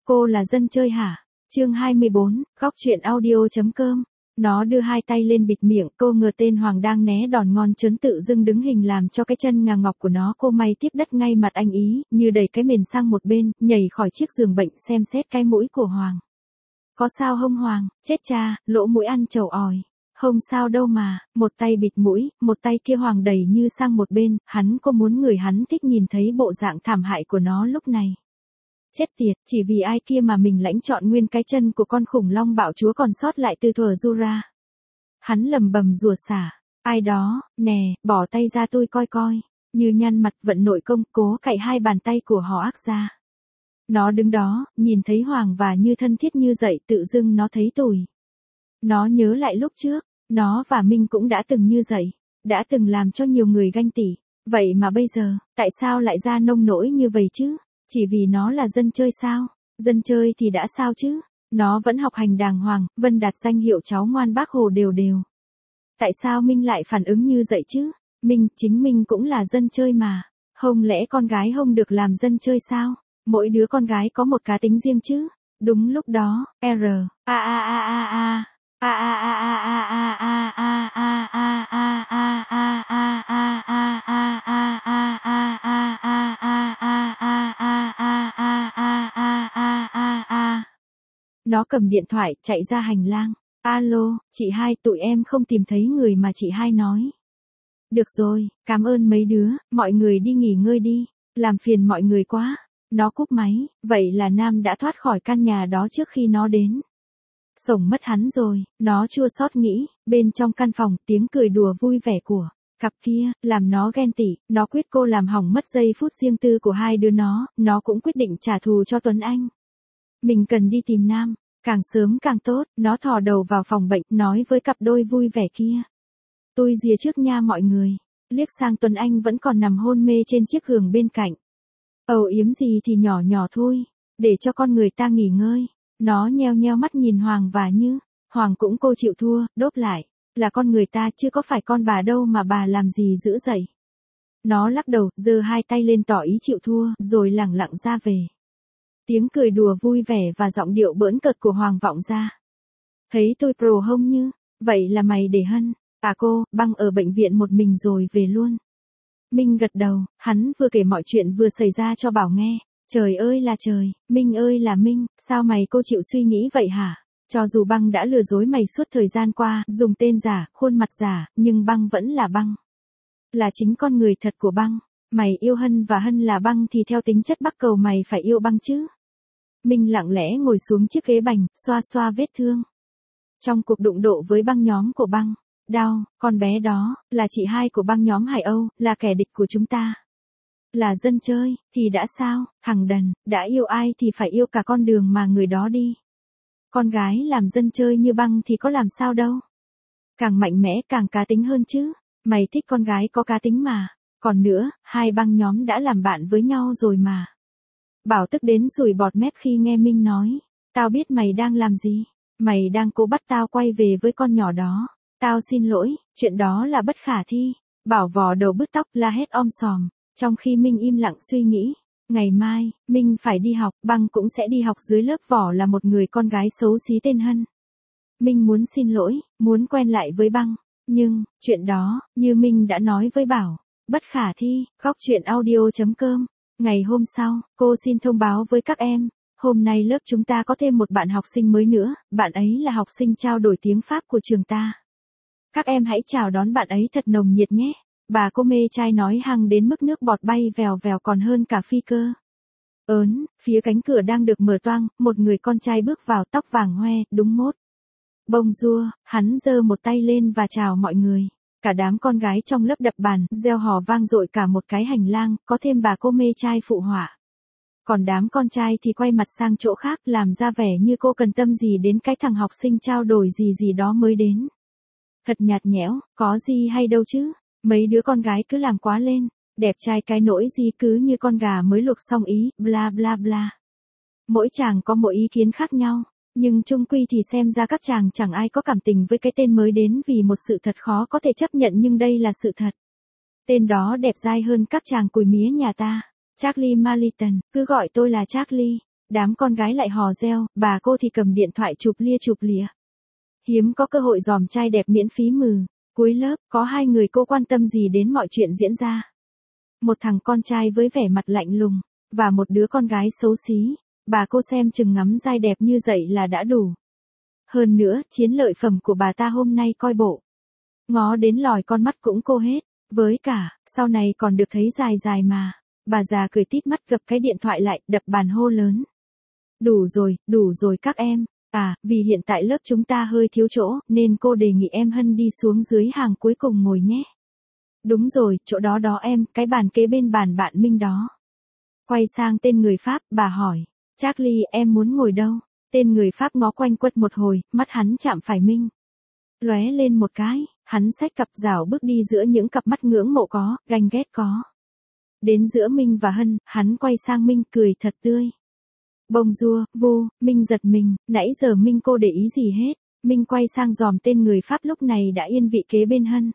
Cô là dân chơi hả? Chương 24, góc truyện audio.com. Nó đưa hai tay lên bịt miệng, cô ngờ tên Hoàng đang né đòn ngon trớn tự dưng đứng hình làm cho cái chân ngà ngọc của nó cô may tiếp đất ngay mặt anh ý, như đẩy cái mền sang một bên, nhảy khỏi chiếc giường bệnh xem xét cái mũi của Hoàng. Có sao không Hoàng? Chết cha, lỗ mũi ăn trầu òi. Không sao đâu mà, một tay bịt mũi, một tay kia Hoàng đẩy như sang một bên, cô muốn người hắn thích nhìn thấy bộ dạng thảm hại của nó lúc này. Chết tiệt, chỉ vì ai kia mà mình lãnh chọn nguyên cái chân của con khủng long bạo chúa còn sót lại từ thuở Jura. Hắn lầm bầm rủa xả, ai đó, nè, bỏ tay ra tôi coi coi, như nhăn mặt vận nội công cố cạy hai bàn tay của họ ác ra. Nó đứng đó, nhìn thấy Hoàng và như thân thiết như dậy tự dưng nó thấy tủi. Nó nhớ lại lúc trước, nó và Minh cũng đã từng như vậy, đã từng làm cho nhiều người ganh tị, vậy mà bây giờ, tại sao lại ra nông nỗi như vậy chứ? Chỉ vì nó là dân chơi sao? Dân chơi thì đã sao chứ? Nó vẫn học hành đàng hoàng, Vân đạt danh hiệu cháu ngoan Bác Hồ đều đều. Tại sao Minh lại phản ứng như vậy chứ? Chính Minh cũng là dân chơi mà. Không lẽ con gái không được làm dân chơi sao? Mỗi đứa con gái có một cá tính riêng chứ? Đúng lúc đó, nó cầm điện thoại chạy ra hành lang. Alo, chị hai, tụi em không tìm thấy người mà chị hai nói. Được rồi, cảm ơn mấy đứa, mọi người đi nghỉ ngơi đi, làm phiền mọi người quá. Nó cúp máy, vậy là Nam đã thoát khỏi căn nhà đó trước khi nó đến. Sổng mất hắn rồi, nó chua xót nghĩ, bên trong căn phòng tiếng cười đùa vui vẻ của cặp kia, làm nó ghen tị, nó quyết cô làm hỏng mất giây phút riêng tư của hai đứa nó cũng quyết định trả thù cho Tuấn Anh. Mình cần đi tìm Nam, càng sớm càng tốt, nó thò đầu vào phòng bệnh, nói với cặp đôi vui vẻ kia. Tôi rìa trước nha mọi người, liếc sang Tuấn Anh vẫn còn nằm hôn mê trên chiếc giường bên cạnh. Âu yếm gì thì nhỏ nhỏ thôi, để cho con người ta nghỉ ngơi. Nó nheo nheo mắt nhìn Hoàng và Như, Hoàng cũng cô chịu thua, đốt lại, là con người ta chứ có phải con bà đâu mà bà làm gì dữ dậy. Nó lắc đầu, giơ hai tay lên tỏ ý chịu thua, rồi lẳng lặng ra về. Tiếng cười đùa vui vẻ và giọng điệu bỡn cợt của Hoàng vọng ra. Thấy tôi pro hông Như, vậy là mày để hân, cô, băng ở bệnh viện một mình rồi về luôn. Minh gật đầu, hắn vừa kể mọi chuyện vừa xảy ra cho Bảo nghe. Trời ơi là trời, Minh ơi là Minh, sao mày cô chịu suy nghĩ vậy hả? Cho dù băng đã lừa dối mày suốt thời gian qua, dùng tên giả, khuôn mặt giả, nhưng băng vẫn là băng. Là chính con người thật của băng. Mày yêu Hân và Hân là băng thì theo tính chất Bắc Cầu mày phải yêu băng chứ. Minh lặng lẽ ngồi xuống chiếc ghế bành, xoa xoa vết thương. Trong cuộc đụng độ với băng nhóm của băng, đau, con bé đó, là chị hai của băng nhóm Hải Âu, là kẻ địch của chúng ta. Là dân chơi, thì đã sao, thằng đần, đã yêu ai thì phải yêu cả con đường mà người đó đi. Con gái làm dân chơi như băng thì có làm sao đâu. Càng mạnh mẽ càng cá tính hơn chứ, mày thích con gái có cá tính mà. Còn nữa, hai băng nhóm đã làm bạn với nhau rồi mà. Bảo tức đến sủi bọt mép khi nghe Minh nói, tao biết mày đang làm gì, mày đang cố bắt tao quay về với con nhỏ đó. Tao xin lỗi, chuyện đó là bất khả thi. Bảo vò đầu bứt tóc la hét om sòm. Trong khi Minh im lặng suy nghĩ, ngày mai, Minh phải đi học, băng cũng sẽ đi học dưới lớp vỏ là một người con gái xấu xí tên Hân. Minh muốn xin lỗi, muốn quen lại với băng, nhưng, chuyện đó, như Minh đã nói với Bảo, bất khả thi, góc truyện audio.com. Ngày hôm sau, cô xin thông báo với các em, hôm nay lớp chúng ta có thêm một bạn học sinh mới nữa, bạn ấy là học sinh trao đổi tiếng Pháp của trường ta. Các em hãy chào đón bạn ấy thật nồng nhiệt nhé. Bà cô mê trai nói hăng đến mức nước bọt bay vèo vèo còn hơn cả phi cơ. Phía cánh cửa đang được mở toang, một người con trai bước vào, tóc vàng hoe, đúng mốt. Bonjour, hắn giơ một tay lên và chào mọi người. Cả đám con gái trong lớp đập bàn, reo hò vang dội cả một cái hành lang, có thêm bà cô mê trai phụ họa. Còn đám con trai thì quay mặt sang chỗ khác, làm ra vẻ như cô cần tâm gì đến cái thằng học sinh trao đổi gì đó mới đến. Thật nhạt nhẽo, có gì hay đâu chứ. Mấy đứa con gái cứ làm quá lên, đẹp trai cái nỗi gì cứ như con gà mới luộc xong ý, bla bla bla. Mỗi chàng có mỗi ý kiến khác nhau, nhưng chung quy thì xem ra các chàng chẳng ai có cảm tình với cái tên mới đến vì một sự thật khó có thể chấp nhận nhưng đây là sự thật. Tên đó đẹp dai hơn các chàng cùi mía nhà ta, Charlie Marliton, cứ gọi tôi là Charlie. Đám con gái lại hò reo, bà cô thì cầm điện thoại chụp lịa. Hiếm có cơ hội dòm trai đẹp miễn phí mừ. Cuối lớp, có 2 người cô quan tâm gì đến mọi chuyện diễn ra. Một thằng con trai với vẻ mặt lạnh lùng, và một đứa con gái xấu xí. Bà cô xem chừng ngắm giai đẹp như vậy là đã đủ. Hơn nữa, chiến lợi phẩm của bà ta hôm nay coi bộ. Ngó đến lòi con mắt cũng cô hết. Với cả, sau này còn được thấy dài mà. Bà già cười tít mắt gập cái điện thoại lại, đập bàn hô lớn. Đủ rồi các em. À, vì hiện tại lớp chúng ta hơi thiếu chỗ, nên cô đề nghị em Hân đi xuống dưới hàng cuối cùng ngồi nhé. Đúng rồi, chỗ đó em, cái bàn kế bên bàn bạn Minh đó. Quay sang tên người Pháp, bà hỏi. Charlie, em muốn ngồi đâu? Tên người Pháp ngó quanh quất một hồi, mắt hắn chạm phải Minh. Lóe lên một cái, hắn xách cặp rảo bước đi giữa những cặp mắt ngưỡng mộ có, ganh ghét có. Đến giữa Minh và Hân, hắn quay sang Minh cười thật tươi. Bonjour, vu, Minh giật mình, nãy giờ Minh cô để ý gì hết. Minh quay sang dòm tên người Pháp lúc này đã yên vị kế bên Hân.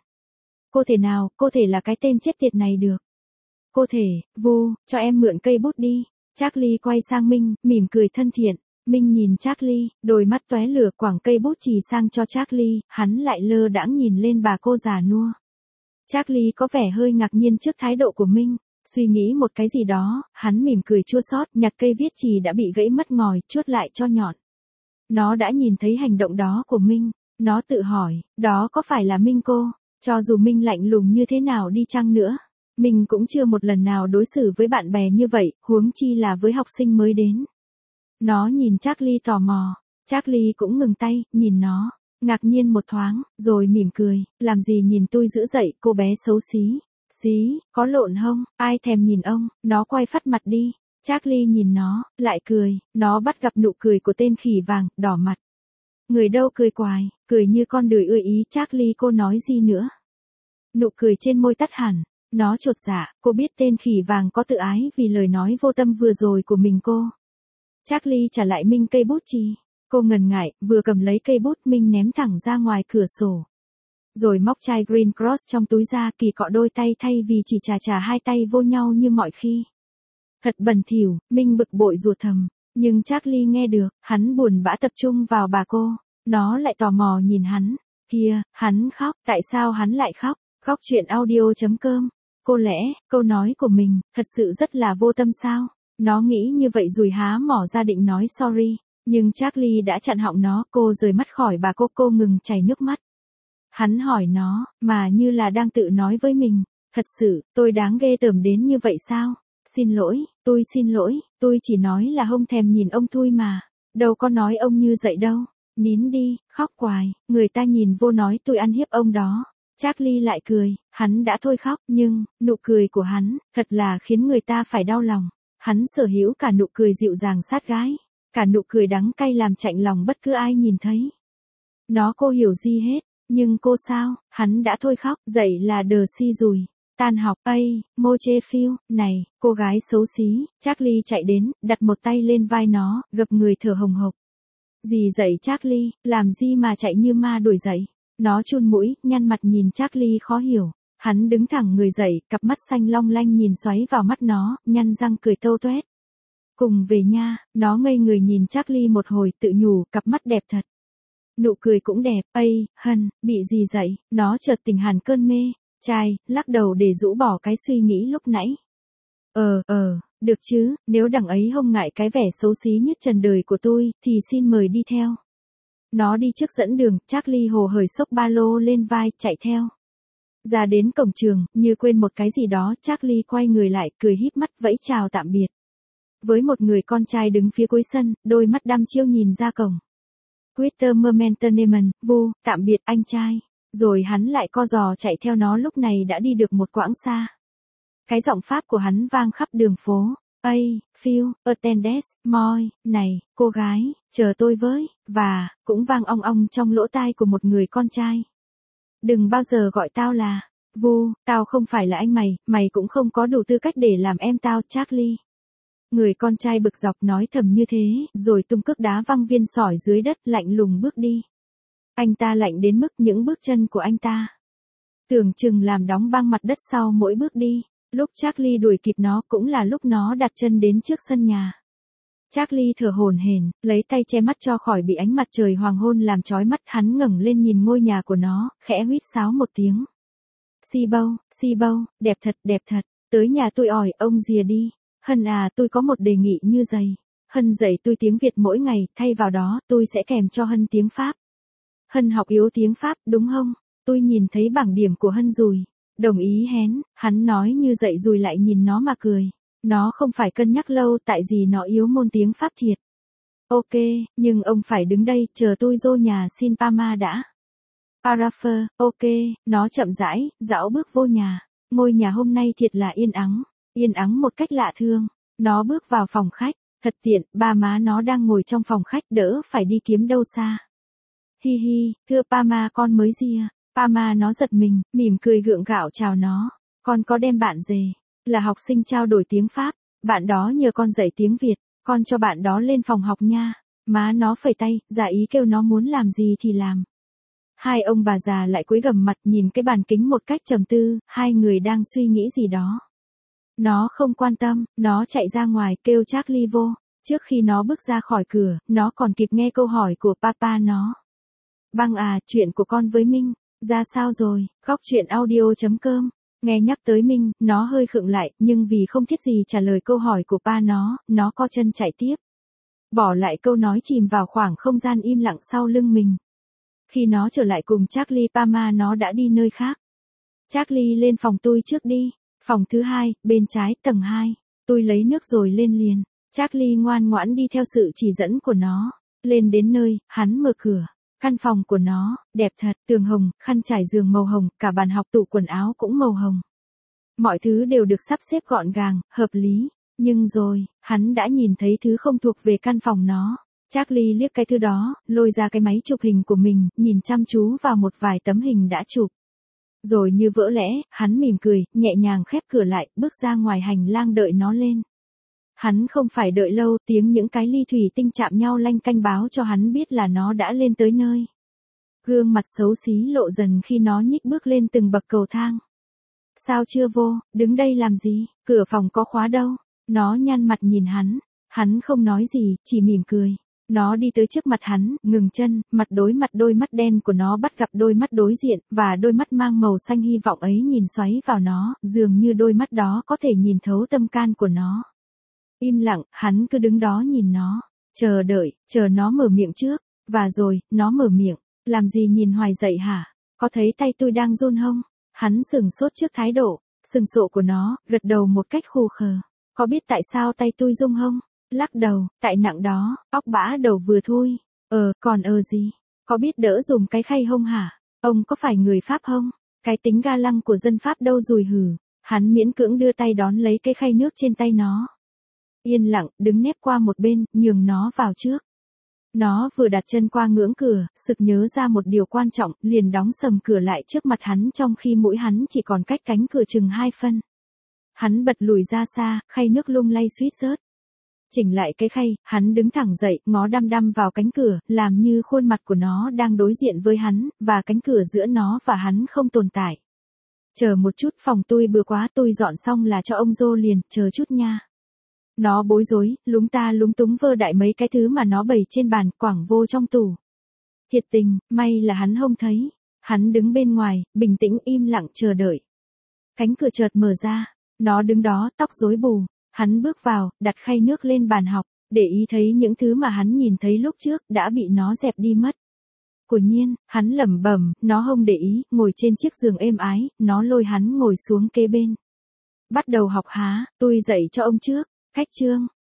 Cô thể là cái tên chết tiệt này được. Cô thể, vu, cho em mượn cây bút đi. Charlie quay sang Minh, mỉm cười thân thiện. Minh nhìn Charlie, đôi mắt tóe lửa quẳng cây bút chì sang cho Charlie, hắn lại lơ đãng nhìn lên bà cô già nua. Charlie có vẻ hơi ngạc nhiên trước thái độ của Minh. Suy nghĩ một cái gì đó, hắn mỉm cười chua xót, nhặt cây viết chì đã bị gãy mất ngòi, chuốt lại cho nhọn. Nó đã nhìn thấy hành động đó của Minh, nó tự hỏi, đó có phải là Minh cô? Cho dù Minh lạnh lùng như thế nào đi chăng nữa, Minh cũng chưa một lần nào đối xử với bạn bè như vậy, huống chi là với học sinh mới đến. Nó nhìn Charlie tò mò, Charlie cũng ngừng tay, nhìn nó, ngạc nhiên một thoáng, rồi mỉm cười, làm gì nhìn tôi dữ dậy, cô bé xấu xí. Xí, có lộn không, ai thèm nhìn ông, nó quay phắt mặt đi. Charlie nhìn nó, lại cười, nó bắt gặp nụ cười của tên khỉ vàng, đỏ mặt. Người đâu cười quài, cười như con đười ưa ý. Charlie cô nói gì nữa? Nụ cười trên môi tắt hẳn, nó chột dạ, cô biết tên khỉ vàng có tự ái vì lời nói vô tâm vừa rồi của mình cô. Charlie trả lại Minh cây bút chì. Cô ngần ngại, vừa cầm lấy cây bút Minh ném thẳng ra ngoài cửa sổ. Rồi móc chai Green Cross trong túi ra kỳ cọ đôi tay thay vì chỉ chà 2 tay vô nhau như mọi khi. Thật bẩn thỉu, Minh bực bội rủa thầm, nhưng Charlie nghe được, hắn buồn bã tập trung vào bà cô, nó lại tò mò nhìn hắn, kia, hắn khóc, tại sao hắn lại khóc, khóc chuyện audio.com, cô lẽ, câu nói của mình, thật sự rất là vô tâm sao, nó nghĩ như vậy rồi há mỏ ra định nói sorry, nhưng Charlie đã chặn họng nó, cô rời mắt khỏi bà cô ngừng chảy nước mắt. Hắn hỏi nó, mà như là đang tự nói với mình, thật sự, tôi đáng ghê tởm đến như vậy sao? Xin lỗi, tôi chỉ nói là không thèm nhìn ông thôi mà, đâu có nói ông như vậy đâu, nín đi, khóc quài, người ta nhìn vô nói tôi ăn hiếp ông đó. Charlie lại cười, hắn đã thôi khóc, nhưng, nụ cười của hắn, thật là khiến người ta phải đau lòng. Hắn sở hữu cả nụ cười dịu dàng sát gái, cả nụ cười đắng cay làm chạnh lòng bất cứ ai nhìn thấy. Nó cô hiểu gì hết. Nhưng cô sao, hắn đã thôi khóc, dậy là đờ si rùi. Tan học, mô chê phiêu, này, cô gái xấu xí, Charlie chạy đến, đặt một tay lên vai nó, gập người thở hồng hộc. Gì dậy Charlie, làm gì mà chạy như ma đuổi dậy. Nó chun mũi, nhăn mặt nhìn Charlie khó hiểu. Hắn đứng thẳng người dậy, cặp mắt xanh long lanh nhìn xoáy vào mắt nó, nhăn răng cười tâu tuét. Cùng về nha, nó ngây người nhìn Charlie một hồi tự nhủ, cặp mắt đẹp thật. Nụ cười cũng đẹp, Hân, bị gì dậy, nó chợt tỉnh hẳn cơn mê, lắc đầu để rũ bỏ cái suy nghĩ lúc nãy. Được chứ, nếu đằng ấy không ngại cái vẻ xấu xí nhất trần đời của tôi, thì xin mời đi theo. Nó đi trước dẫn đường, Charlie hồ hởi xốc ba lô lên vai, chạy theo. Ra đến cổng trường, như quên một cái gì đó, Charlie quay người lại, cười híp mắt vẫy chào tạm biệt. Với một người con trai đứng phía cuối sân, đôi mắt đăm chiêu nhìn ra cổng. Twitter Momentum, vu, tạm biệt anh trai. Rồi hắn lại co giò chạy theo nó lúc này đã đi được một quãng xa. Cái giọng Pháp của hắn vang khắp đường phố. Phil, attendez, moi, này, cô gái, chờ tôi với, và, cũng vang ong ong trong lỗ tai của một người con trai. Đừng bao giờ gọi tao là, vu, tao không phải là anh mày cũng không có đủ tư cách để làm em tao, Charlie. Người con trai bực dọc nói thầm như thế, rồi tung cước đá văng viên sỏi dưới đất lạnh lùng bước đi. Anh ta lạnh đến mức những bước chân của anh ta tưởng chừng làm đóng băng mặt đất sau mỗi bước đi. Lúc Charlie đuổi kịp nó cũng là lúc nó đặt chân đến trước sân nhà. Charlie thở hổn hển, lấy tay che mắt cho khỏi bị ánh mặt trời hoàng hôn làm chói mắt. Hắn ngẩng lên nhìn ngôi nhà của nó, khẽ huýt sáo một tiếng. Si bâu, đẹp thật, tới nhà tôi ỏi, ông dìa đi. Hân à, tôi có một đề nghị như dày. Hân dạy tôi tiếng Việt mỗi ngày, thay vào đó, tôi sẽ kèm cho Hân tiếng Pháp. Hân học yếu tiếng Pháp, đúng không? Tôi nhìn thấy bảng điểm của Hân rồi. Đồng ý hén, hắn nói như dậy rồi lại nhìn nó mà cười. Nó không phải cân nhắc lâu tại vì nó yếu môn tiếng Pháp thiệt. Ok, nhưng ông phải đứng đây, chờ tôi vô nhà xin Pama đã. Parafer, ok, nó chậm rãi, dõng bước vô nhà. Ngôi nhà hôm nay thiệt là yên ắng một cách lạ thương. Nó bước vào phòng khách, thật tiện, ba má nó đang ngồi trong phòng khách đỡ phải đi kiếm đâu xa. Hi hi, thưa Pama con mới gì à? Pama nó giật mình, mỉm cười gượng gạo chào nó. Con có đem bạn về, là học sinh trao đổi tiếng Pháp, bạn đó nhờ con dạy tiếng Việt, con cho bạn đó lên phòng học nha. Má nó phẩy tay, giả ý kêu nó muốn làm gì thì làm. Hai ông bà già lại cúi gằm mặt nhìn cái bàn kính một cách trầm tư, hai người đang suy nghĩ gì đó. Nó không quan tâm, nó chạy ra ngoài kêu Charlie vô. Trước khi nó bước ra khỏi cửa, nó còn kịp nghe câu hỏi của papa nó. Băng à, chuyện của con với Minh, ra sao rồi? Góc chuyện audio.com. Nghe nhắc tới Minh, nó hơi khựng lại, nhưng vì không thiết gì trả lời câu hỏi của pa nó co chân chạy tiếp. Bỏ lại câu nói chìm vào khoảng không gian im lặng sau lưng mình. Khi nó trở lại cùng Charlie, Pama nó đã đi nơi khác. Charlie lên phòng tôi trước đi. Phòng thứ 2, bên trái, tầng 2. Tôi lấy nước rồi lên liền. Charlie ngoan ngoãn đi theo sự chỉ dẫn của nó. Lên đến nơi, hắn mở cửa. Căn phòng của nó, đẹp thật, tường hồng, khăn trải giường màu hồng, cả bàn học tủ quần áo cũng màu hồng. Mọi thứ đều được sắp xếp gọn gàng, hợp lý. Nhưng rồi, hắn đã nhìn thấy thứ không thuộc về căn phòng nó. Charlie liếc cái thứ đó, lôi ra cái máy chụp hình của mình, nhìn chăm chú vào một vài tấm hình đã chụp. Rồi như vỡ lẽ, hắn mỉm cười, nhẹ nhàng khép cửa lại, bước ra ngoài hành lang đợi nó lên. Hắn không phải đợi lâu, tiếng những cái ly thủy tinh chạm nhau lanh canh báo cho hắn biết là nó đã lên tới nơi. Gương mặt xấu xí lộ dần khi nó nhích bước lên từng bậc cầu thang. Sao chưa vô, đứng đây làm gì, cửa phòng có khóa đâu. Nó nhăn mặt nhìn hắn không nói gì, chỉ mỉm cười. Nó đi tới trước mặt hắn, ngừng chân, mặt đối mặt đôi mắt đen của nó bắt gặp đôi mắt đối diện, và đôi mắt mang màu xanh hy vọng ấy nhìn xoáy vào nó, dường như đôi mắt đó có thể nhìn thấu tâm can của nó. Im lặng, hắn cứ đứng đó nhìn nó, chờ đợi, chờ nó mở miệng trước, và rồi, nó mở miệng, làm gì nhìn hoài dậy hả, có thấy tay tôi đang run không? Hắn sửng sốt trước thái độ, sừng sộ của nó, gật đầu một cách khù khờ, có biết tại sao tay tôi rung không? Lắc đầu, tại nặng đó, óc bã đầu vừa thôi, còn gì, có biết đỡ dùng cái khay không hả? Ông có phải người Pháp không? Cái tính ga lăng của dân Pháp đâu rồi hử? Hắn miễn cưỡng đưa tay đón lấy cái khay nước trên tay nó. Yên lặng, đứng nép qua một bên, nhường nó vào trước. Nó vừa đặt chân qua ngưỡng cửa, sực nhớ ra một điều quan trọng, liền đóng sầm cửa lại trước mặt hắn trong khi mũi hắn chỉ còn cách cánh cửa chừng 2 phân. Hắn bật lùi ra xa, khay nước lung lay suýt rớt. Chỉnh lại cái khay, hắn đứng thẳng dậy, ngó đăm đăm vào cánh cửa, làm như khuôn mặt của nó đang đối diện với hắn, và cánh cửa giữa nó và hắn không tồn tại. Chờ một chút, phòng tôi bừa quá, tôi dọn xong là cho ông vô liền, chờ chút nha. Nó bối rối, lúng ta lúng túng vơ đại mấy cái thứ mà nó bày trên bàn, quẳng vô trong tủ. Thiệt tình, may là hắn không thấy. Hắn đứng bên ngoài, bình tĩnh im lặng chờ đợi. Cánh cửa chợt mở ra, nó đứng đó, tóc rối bù. Hắn bước vào, đặt khay nước lên bàn học, để ý thấy những thứ mà hắn nhìn thấy lúc trước đã bị nó dẹp đi mất. Quả nhiên, hắn lẩm bẩm, nó không để ý, ngồi trên chiếc giường êm ái, nó lôi hắn ngồi xuống kế bên. Bắt đầu học há, tôi dạy cho ông trước. Khách chương,